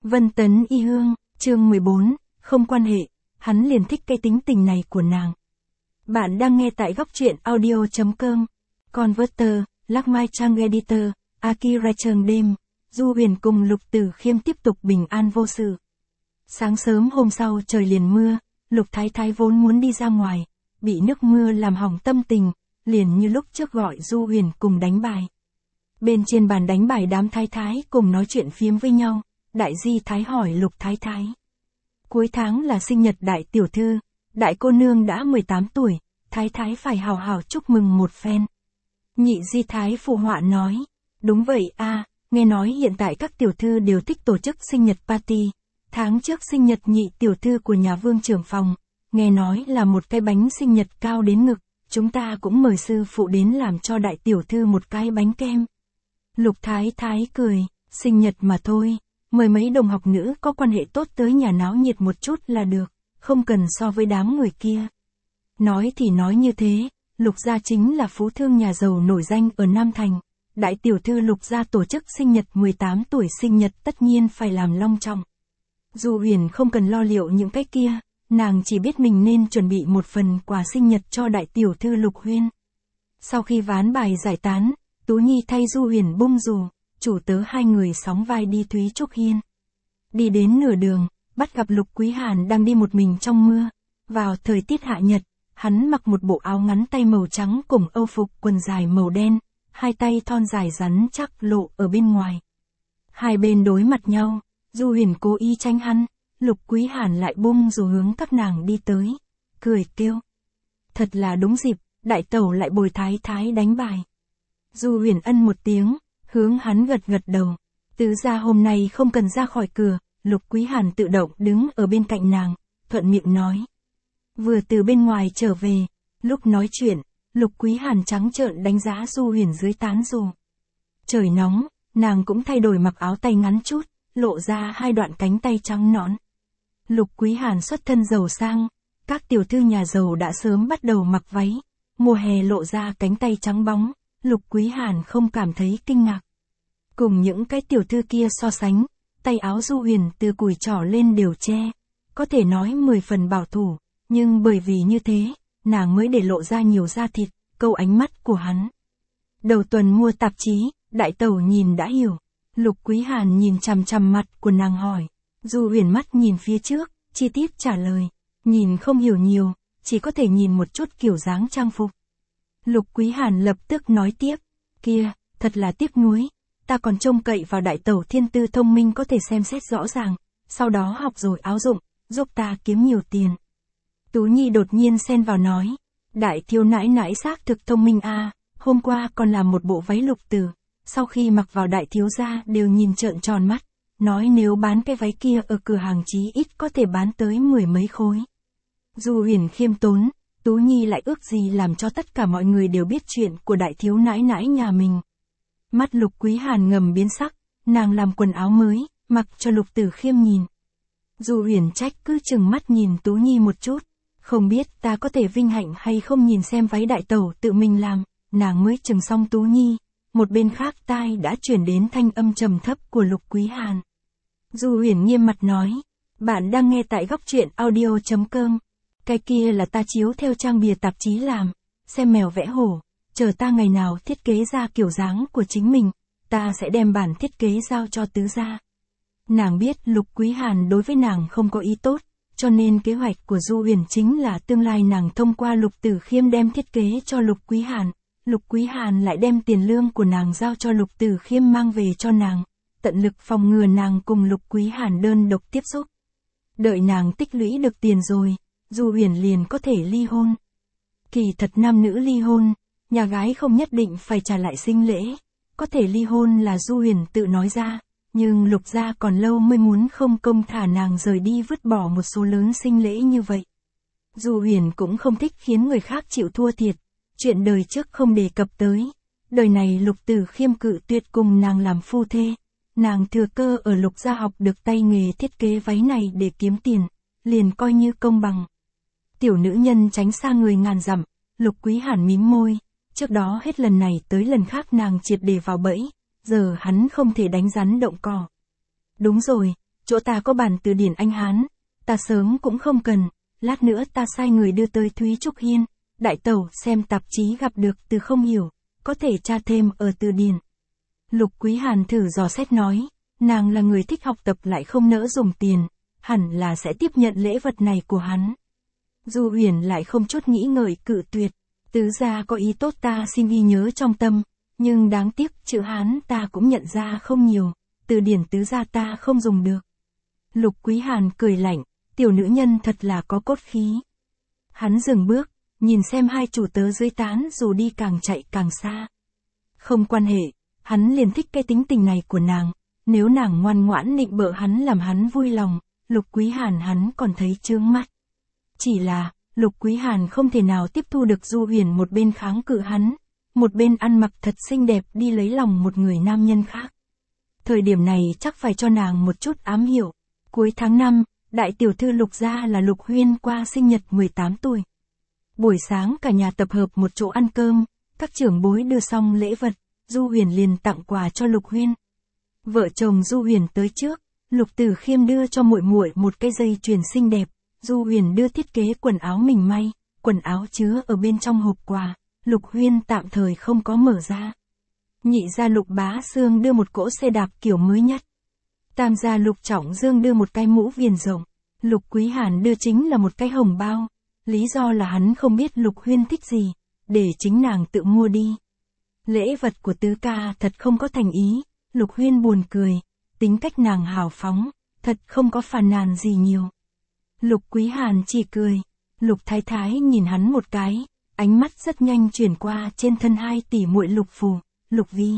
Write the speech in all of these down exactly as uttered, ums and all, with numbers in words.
Vân Tấn Y Hương, chương mười bốn, không quan hệ, hắn liền thích cái tính tình này của nàng. Bạn đang nghe tại góc truyện audio chấm com. Converter, Lắc Mai Trang Editor, Akira Trường đêm, Du Huyền cùng Lục Tử Khiêm tiếp tục bình an vô sự. Sáng sớm hôm sau trời liền mưa, Lục Thái Thái vốn muốn đi ra ngoài, bị nước mưa làm hỏng tâm tình, liền như lúc trước gọi Du Huyền cùng đánh bài. Bên trên bàn đánh bài đám thái thái cùng nói chuyện phiếm với nhau, Đại Di Thái hỏi Lục Thái Thái. Cuối tháng là sinh nhật đại tiểu thư, đại cô nương đã mười tám tuổi, Thái Thái phải hào hào chúc mừng một phen. Nhị Di Thái phụ họa nói, đúng vậy a, nghe nói hiện tại các tiểu thư đều thích tổ chức sinh nhật party. Tháng trước sinh nhật nhị tiểu thư của nhà vương trưởng phòng, nghe nói là một cái bánh sinh nhật cao đến ngực, chúng ta cũng mời sư phụ đến làm cho đại tiểu thư một cái bánh kem. Lục Thái Thái cười, sinh nhật mà thôi, mời mấy đồng học nữ có quan hệ tốt tới nhà náo nhiệt một chút là được, không cần so với đám người kia. Nói thì nói như thế, Lục gia chính là phú thương nhà giàu nổi danh ở Nam Thành, đại tiểu thư Lục gia tổ chức sinh nhật mười tám tuổi sinh nhật tất nhiên phải làm long trọng. Du Huyền không cần lo liệu những cái kia, nàng chỉ biết mình nên chuẩn bị một phần quà sinh nhật cho đại tiểu thư Lục Huyên. Sau khi ván bài giải tán, Tú Nhi thay Du Huyền bung dù, chủ tớ hai người sóng vai đi Thúy Trúc Hiên. Đi đến nửa đường, bắt gặp Lục Quý Hàn đang đi một mình trong mưa. Vào thời tiết hạ nhật, hắn mặc một bộ áo ngắn tay màu trắng cùng âu phục quần dài màu đen, hai tay thon dài rắn chắc lộ ở bên ngoài. Hai bên đối mặt nhau, Du Huyền cố ý tránh hắn, Lục Quý Hàn lại bung dù hướng các nàng đi tới, cười kêu. Thật là đúng dịp, đại tẩu lại bồi Thái Thái đánh bài. Du Huyền ân một tiếng, hướng hắn gật gật đầu. Tứ gia hôm nay không cần ra khỏi cửa, Lục Quý Hàn tự động đứng ở bên cạnh nàng, thuận miệng nói. Vừa từ bên ngoài trở về, lúc nói chuyện, Lục Quý Hàn trắng trợn đánh giá Du Huyền dưới tán dù. Trời nóng, nàng cũng thay đổi mặc áo tay ngắn chút, lộ ra hai đoạn cánh tay trắng nõn. Lục Quý Hàn xuất thân giàu sang, các tiểu thư nhà giàu đã sớm bắt đầu mặc váy, mùa hè lộ ra cánh tay trắng bóng, Lục Quý Hàn không cảm thấy kinh ngạc. Cùng những cái tiểu thư kia so sánh, tay áo Du Huyền từ cùi trỏ lên đều che, có thể nói mười phần bảo thủ, nhưng bởi vì như thế, nàng mới để lộ ra nhiều da thịt, câu ánh mắt của hắn. Đầu tuần mua tạp chí, đại tẩu nhìn đã hiểu. Lục Quý Hàn nhìn chằm chằm mặt của nàng hỏi. Du Huyền mắt nhìn phía trước, chi tiết trả lời. Nhìn không hiểu nhiều, chỉ có thể nhìn một chút kiểu dáng trang phục. Lục Quý Hàn lập tức nói tiếp. Kia, thật là tiếc nuối. Ta còn trông cậy vào đại tẩu thiên tư thông minh có thể xem xét rõ ràng. Sau đó học rồi áo dụng, giúp ta kiếm nhiều tiền. Tú Nhi đột nhiên xen vào nói. Đại thiếu nãi nãi xác thực thông minh a, hôm qua còn làm một bộ váy lục tử. Sau khi mặc vào đại thiếu gia đều nhìn trợn tròn mắt, nói nếu bán cái váy kia ở cửa hàng chí ít có thể bán tới mười mấy khối. Du Huyền khiêm tốn, Tú Nhi lại ước gì làm cho tất cả mọi người đều biết chuyện của đại thiếu nãi nãi nhà mình. Mắt Lục Quý Hàn ngầm biến sắc, nàng làm quần áo mới, mặc cho Lục Tử Khiêm nhìn. Du Huyền trách cứ chừng mắt nhìn Tú Nhi một chút, không biết ta có thể vinh hạnh hay không nhìn xem váy đại tẩu tự mình làm, nàng mới chừng xong Tú Nhi. Một bên khác tai đã chuyển đến thanh âm trầm thấp của Lục Quý Hàn. Du Huyền nghiêm mặt nói, bạn đang nghe tại góc truyện audio chấm com. Cái kia là ta chiếu theo trang bìa tạp chí làm, xem mèo vẽ hổ, chờ ta ngày nào thiết kế ra kiểu dáng của chính mình, ta sẽ đem bản thiết kế giao cho tứ gia. Nàng biết Lục Quý Hàn đối với nàng không có ý tốt, cho nên kế hoạch của Du Huyền chính là tương lai nàng thông qua Lục Tử Khiêm đem thiết kế cho Lục Quý Hàn. Lục Quý Hàn lại đem tiền lương của nàng giao cho Lục Tử Khiêm mang về cho nàng, tận lực phòng ngừa nàng cùng Lục Quý Hàn đơn độc tiếp xúc. Đợi nàng tích lũy được tiền rồi, Du Huyền liền có thể ly hôn. Kỳ thật nam nữ ly hôn, nhà gái không nhất định phải trả lại sinh lễ, có thể ly hôn là Du Huyền tự nói ra, nhưng Lục gia còn lâu mới muốn không công thả nàng rời đi vứt bỏ một số lớn sinh lễ như vậy. Du Huyền cũng không thích khiến người khác chịu thua thiệt. Chuyện đời trước không đề cập tới, đời này Lục Tử Khiêm cự tuyệt cùng nàng làm phu thê, nàng thừa cơ ở Lục gia học được tay nghề thiết kế váy này để kiếm tiền, liền coi như công bằng. Tiểu nữ nhân tránh xa người ngàn dặm, Lục Quý Hàn mím môi, trước đó hết lần này tới lần khác nàng triệt để vào bẫy, giờ hắn không thể đánh rắn động cỏ. Đúng rồi, chỗ ta có bản từ điển Anh Hán, ta sớm cũng không cần, lát nữa ta sai người đưa tới Thúy Trúc Hiên, đại tẩu xem tạp chí gặp được từ không hiểu, có thể tra thêm ở từ điển. Lục Quý Hàn thử dò xét nói, nàng là người thích học tập lại không nỡ dùng tiền, hẳn là sẽ tiếp nhận lễ vật này của hắn. Du Huyền lại không chút nghĩ ngợi cự tuyệt, tứ gia có ý tốt ta xin ghi nhớ trong tâm, nhưng đáng tiếc chữ Hán ta cũng nhận ra không nhiều, từ điển tứ gia ta không dùng được. Lục Quý Hàn cười lạnh, tiểu nữ nhân thật là có cốt khí. Hắn dừng bước, nhìn xem hai chủ tớ dưới tán dù đi càng chạy càng xa. Không quan hệ, hắn liền thích cái tính tình này của nàng, nếu nàng ngoan ngoãn nịnh bợ hắn làm hắn vui lòng, Lục Quý Hàn hắn còn thấy chướng mắt. Chỉ là, Lục Quý Hàn không thể nào tiếp thu được Du Huyền một bên kháng cự hắn, một bên ăn mặc thật xinh đẹp đi lấy lòng một người nam nhân khác. Thời điểm này chắc phải cho nàng một chút ám hiệu. Cuối tháng năm, đại tiểu thư Lục gia là Lục Huyên qua sinh nhật mười tám tuổi. Buổi sáng cả nhà tập hợp một chỗ ăn cơm, các trưởng bối đưa xong lễ vật, Du Huyền liền tặng quà cho Lục Huyên. Vợ chồng Du Huyền tới trước, Lục Tử Khiêm đưa cho muội muội một cái dây chuyền xinh đẹp, Du Huyền đưa thiết kế quần áo mình may, quần áo chứa ở bên trong hộp quà, Lục Huyên tạm thời không có mở ra. Nhị gia Lục Bá Sương đưa một cỗ xe đạp kiểu mới nhất. Tam gia Lục Trọng Dương đưa một cái mũ viền rộng, Lục Quý Hàn đưa chính là một cái hồng bao, lý do là hắn không biết Lục Huyên thích gì, để chính nàng tự mua đi. Lễ vật của tứ ca thật không có thành ý, Lục Huyên buồn cười, tính cách nàng hào phóng, thật không có phàn nàn gì nhiều. Lục Quý Hàn chỉ cười, Lục Thái Thái nhìn hắn một cái, ánh mắt rất nhanh chuyển qua trên thân hai tỷ muội Lục Phù, Lục Vi.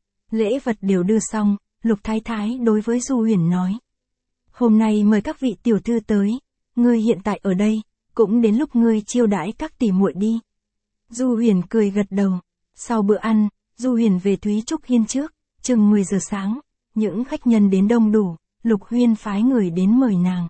Lễ vật đều đưa xong, Lục Thái Thái đối với Du Huyền nói. Hôm nay mời các vị tiểu thư tới, ngươi hiện tại ở đây, cũng đến lúc ngươi chiêu đãi các tỷ muội đi. Du Huyền cười gật đầu, sau bữa ăn, Du Huyền về Thúy Trúc Hiên trước, chừng mười giờ sáng, những khách nhân đến đông đủ, Lục Huyên phái người đến mời nàng.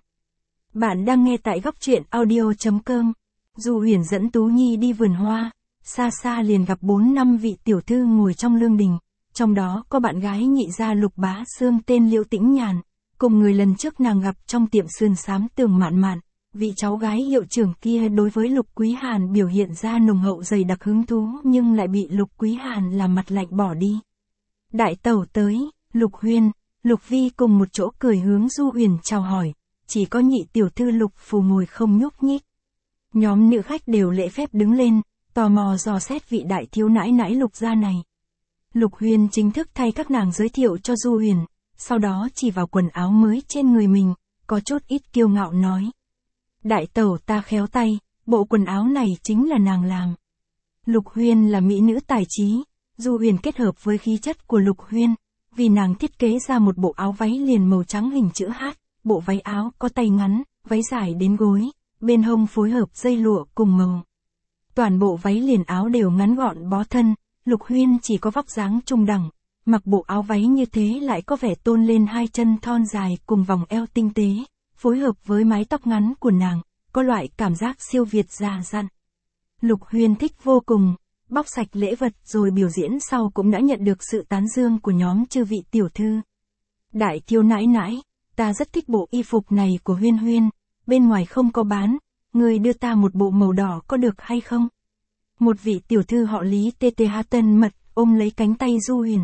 Bạn đang nghe tại góc truyện audio chấm com. Du Huyền dẫn Tú Nhi đi vườn hoa, xa xa liền gặp bốn năm vị tiểu thư ngồi trong lương đình, trong đó có bạn gái nhị gia Lục Bá Sương tên Liễu Tĩnh Nhàn, cùng người lần trước nàng gặp trong tiệm sườn xám Tường Mạn Mạn, vị cháu gái hiệu trưởng kia đối với Lục Quý Hàn biểu hiện ra nồng hậu dày đặc hứng thú nhưng lại bị Lục Quý Hàn làm mặt lạnh bỏ đi. Đại tẩu tới, Lục Huyên, Lục Vi cùng một chỗ cười hướng Du Huyền chào hỏi, chỉ có nhị tiểu thư Lục Phù ngồi không nhúc nhích. Nhóm nữ khách đều lễ phép đứng lên, tò mò dò xét vị đại thiếu nãi nãi Lục gia này. Lục Huyên chính thức thay các nàng giới thiệu cho Du Huyền, sau đó chỉ vào quần áo mới trên người mình, có chút ít kiêu ngạo nói. Đại tẩu ta khéo tay, bộ quần áo này chính là nàng làm. Lục Huyên là mỹ nữ tài trí, Du Huyền kết hợp với khí chất của Lục Huyên, vì nàng thiết kế ra một bộ áo váy liền màu trắng hình chữ H, bộ váy áo có tay ngắn, váy dài đến gối, bên hông phối hợp dây lụa cùng màu. Toàn bộ váy liền áo đều ngắn gọn bó thân, Lục Huyên chỉ có vóc dáng trung đẳng, mặc bộ áo váy như thế lại có vẻ tôn lên hai chân thon dài cùng vòng eo tinh tế, phối hợp với mái tóc ngắn của nàng, có loại cảm giác siêu việt già dặn. Lục Huyên thích vô cùng, bóc sạch lễ vật rồi biểu diễn sau cũng đã nhận được sự tán dương của nhóm chư vị tiểu thư. Đại thiếu nãi nãi, ta rất thích bộ y phục này của Huyên Huyên, bên ngoài không có bán, người đưa ta một bộ màu đỏ có được hay không? Một vị tiểu thư họ Lý tê tê há tân mật, ôm lấy cánh tay Du Huyền.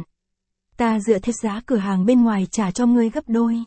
Ta dựa theo giá cửa hàng bên ngoài trả cho ngươi gấp đôi.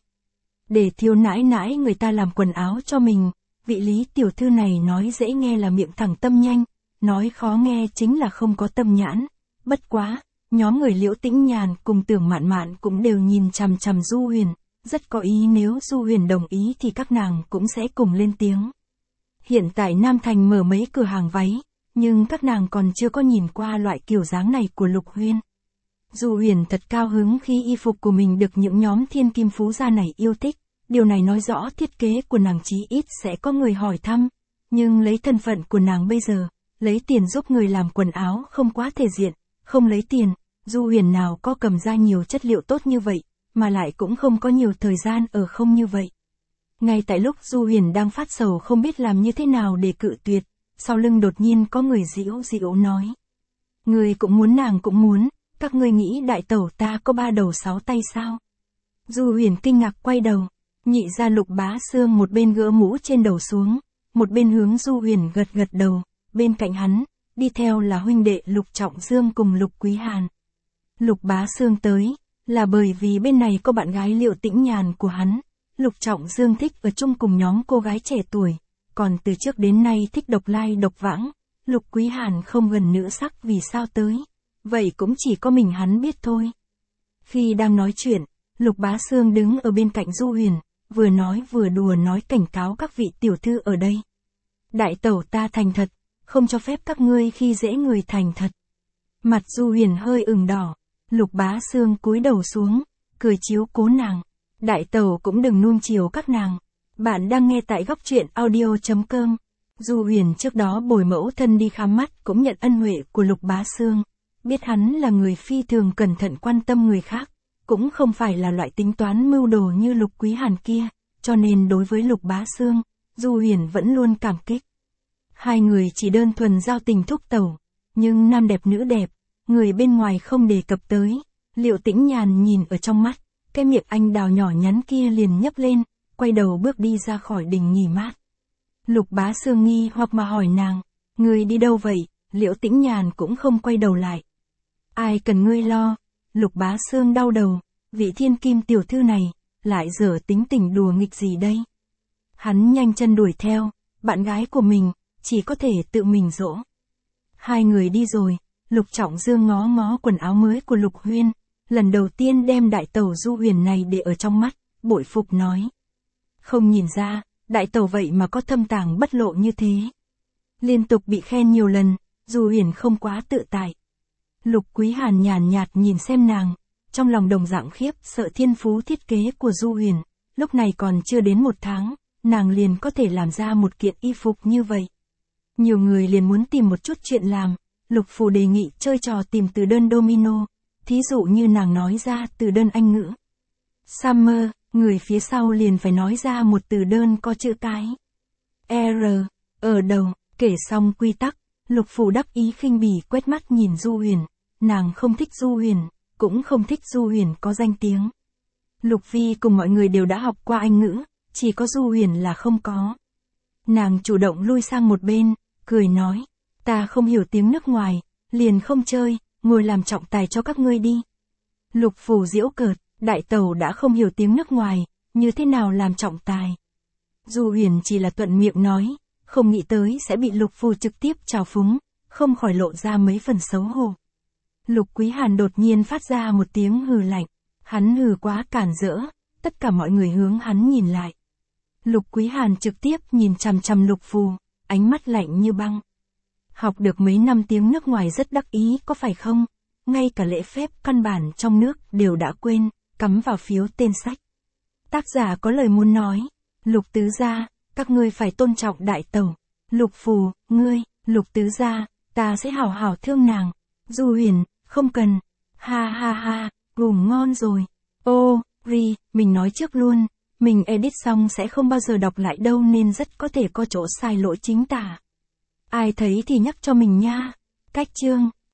Để thiếu nãi nãi người ta làm quần áo cho mình, vị Lý tiểu thư này nói dễ nghe là miệng thẳng tâm nhanh, nói khó nghe chính là không có tâm nhãn. Bất quá, nhóm người Liễu Tĩnh Nhàn cùng Tưởng Mạn Mạn cũng đều nhìn chằm chằm Du Huyền, rất có ý nếu Du Huyền đồng ý thì các nàng cũng sẽ cùng lên tiếng. Hiện tại Nam Thành mở mấy cửa hàng váy, nhưng các nàng còn chưa có nhìn qua loại kiểu dáng này của Lục Huyên. Du Huyền thật cao hứng khi y phục của mình được những nhóm thiên kim phú gia này yêu thích, điều này nói rõ thiết kế của nàng chí ít sẽ có người hỏi thăm, nhưng lấy thân phận của nàng bây giờ, lấy tiền giúp người làm quần áo không quá thể diện, không lấy tiền, Du Huyền nào có cầm ra nhiều chất liệu tốt như vậy, mà lại cũng không có nhiều thời gian ở không như vậy. Ngay tại lúc Du Huyền đang phát sầu không biết làm như thế nào để cự tuyệt, sau lưng đột nhiên có người dĩu dĩu nói. Người cũng muốn nàng cũng muốn, các ngươi nghĩ đại tẩu ta có ba đầu sáu tay sao? Du Huyền kinh ngạc quay đầu, Nhị gia Lục Bá Xương một bên gỡ mũ trên đầu xuống, một bên hướng Du Huyền gật gật đầu, bên cạnh hắn, đi theo là huynh đệ Lục Trọng Dương cùng Lục Quý Hàn. Lục Bá Xương tới, là bởi vì bên này có bạn gái Liệu Tĩnh Nhàn của hắn, Lục Trọng Dương thích ở chung cùng nhóm cô gái trẻ tuổi, còn từ trước đến nay thích độc lai độc vãng, Lục Quý Hàn không gần nữ sắc vì sao tới, vậy cũng chỉ có mình hắn biết thôi. Khi đang nói chuyện, Lục Bá Xương đứng ở bên cạnh Du Huyền, vừa nói vừa đùa nói cảnh cáo các vị tiểu thư ở đây. Đại tẩu ta thành thật, không cho phép các ngươi khi dễ người thành thật. Mặt Du Huyền hơi ửng đỏ, Lục Bá Xương cúi đầu xuống, cười chiếu cố nàng. Đại tẩu cũng đừng nuông chiều các nàng. Bạn đang nghe tại góc truyện audio.com. Du Huyền trước đó bồi mẫu thân đi khám mắt cũng nhận ân huệ của Lục Bá Xương. Biết hắn là người phi thường cẩn thận quan tâm người khác, cũng không phải là loại tính toán mưu đồ như Lục Quý Hàn kia, cho nên đối với Lục Bá Xương, Du Huyền vẫn luôn cảm kích. Hai người chỉ đơn thuần giao tình thúc tẩu, nhưng nam đẹp nữ đẹp, người bên ngoài không đề cập tới. Liệu Tĩnh Nhàn nhìn ở trong mắt, cái miệng anh đào nhỏ nhắn kia liền nhấp lên, quay đầu bước đi ra khỏi đình nghỉ mát. Lục Bá Xương nghi hoặc mà hỏi nàng, ngươi đi đâu vậy? Liễu Tĩnh Nhàn cũng không quay đầu lại. Ai cần ngươi lo? Lục Bá Xương đau đầu, vị thiên kim tiểu thư này, lại dở tính tình đùa nghịch gì đây? Hắn nhanh chân đuổi theo, bạn gái của mình, chỉ có thể tự mình dỗ. Hai người đi rồi, Lục Trọng Dương ngó ngó quần áo mới của Lục Huyên, lần đầu tiên đem đại tẩu Du Huyền này để ở trong mắt, bội phục nói. Không nhìn ra, đại tẩu vậy mà có thâm tàng bất lộ như thế. Liên tục bị khen nhiều lần, Du Huyền không quá tự tại. Lục Quý Hàn nhàn nhạt nhìn xem nàng, trong lòng đồng dạng khiếp sợ thiên phú thiết kế của Du Huyền, lúc này còn chưa đến một tháng, nàng liền có thể làm ra một kiện y phục như vậy. Nhiều người liền muốn tìm một chút chuyện làm, Lục Phù đề nghị chơi trò tìm từ đơn domino, thí dụ như nàng nói ra từ đơn Anh ngữ. Summer, người phía sau liền phải nói ra một từ đơn có chữ cái R, ở đầu, kể xong quy tắc, Lục Phù đắc ý khinh bỉ quét mắt nhìn Du Huyền, nàng không thích Du Huyền, cũng không thích Du Huyền có danh tiếng. Lục Vi cùng mọi người đều đã học qua Anh ngữ, chỉ có Du Huyền là không có. Nàng chủ động lui sang một bên, cười nói, ta không hiểu tiếng nước ngoài, liền không chơi, ngồi làm trọng tài cho các ngươi đi. Lục Phù giễu cợt, đại tẩu đã không hiểu tiếng nước ngoài, như thế nào làm trọng tài. Du Huyền chỉ là thuận miệng nói, không nghĩ tới sẽ bị Lục Phù trực tiếp trào phúng, không khỏi lộ ra mấy phần xấu hổ. Lục Quý Hàn đột nhiên phát ra một tiếng hừ lạnh, hắn hừ quá cản rỡ, tất cả mọi người hướng hắn nhìn lại. Lục Quý Hàn trực tiếp nhìn chằm chằm Lục Phù, ánh mắt lạnh như băng. Học được mấy năm tiếng nước ngoài rất đắc ý có phải không? Ngay cả lễ phép căn bản trong nước đều đã quên, cắm vào phiếu tên sách. Tác giả có lời muốn nói, Lục tứ gia, các ngươi phải tôn trọng đại tẩu. Lục Phù, ngươi, Lục tứ gia, ta sẽ hảo hảo thương nàng. Du Huyền, không cần. Ha ha ha, gùm ngon rồi. Ô, Ri, mình nói trước luôn, mình edit xong sẽ không bao giờ đọc lại đâu nên rất có thể có chỗ sai lỗi chính tả. Ai thấy thì nhắc cho mình nha. Cách chương.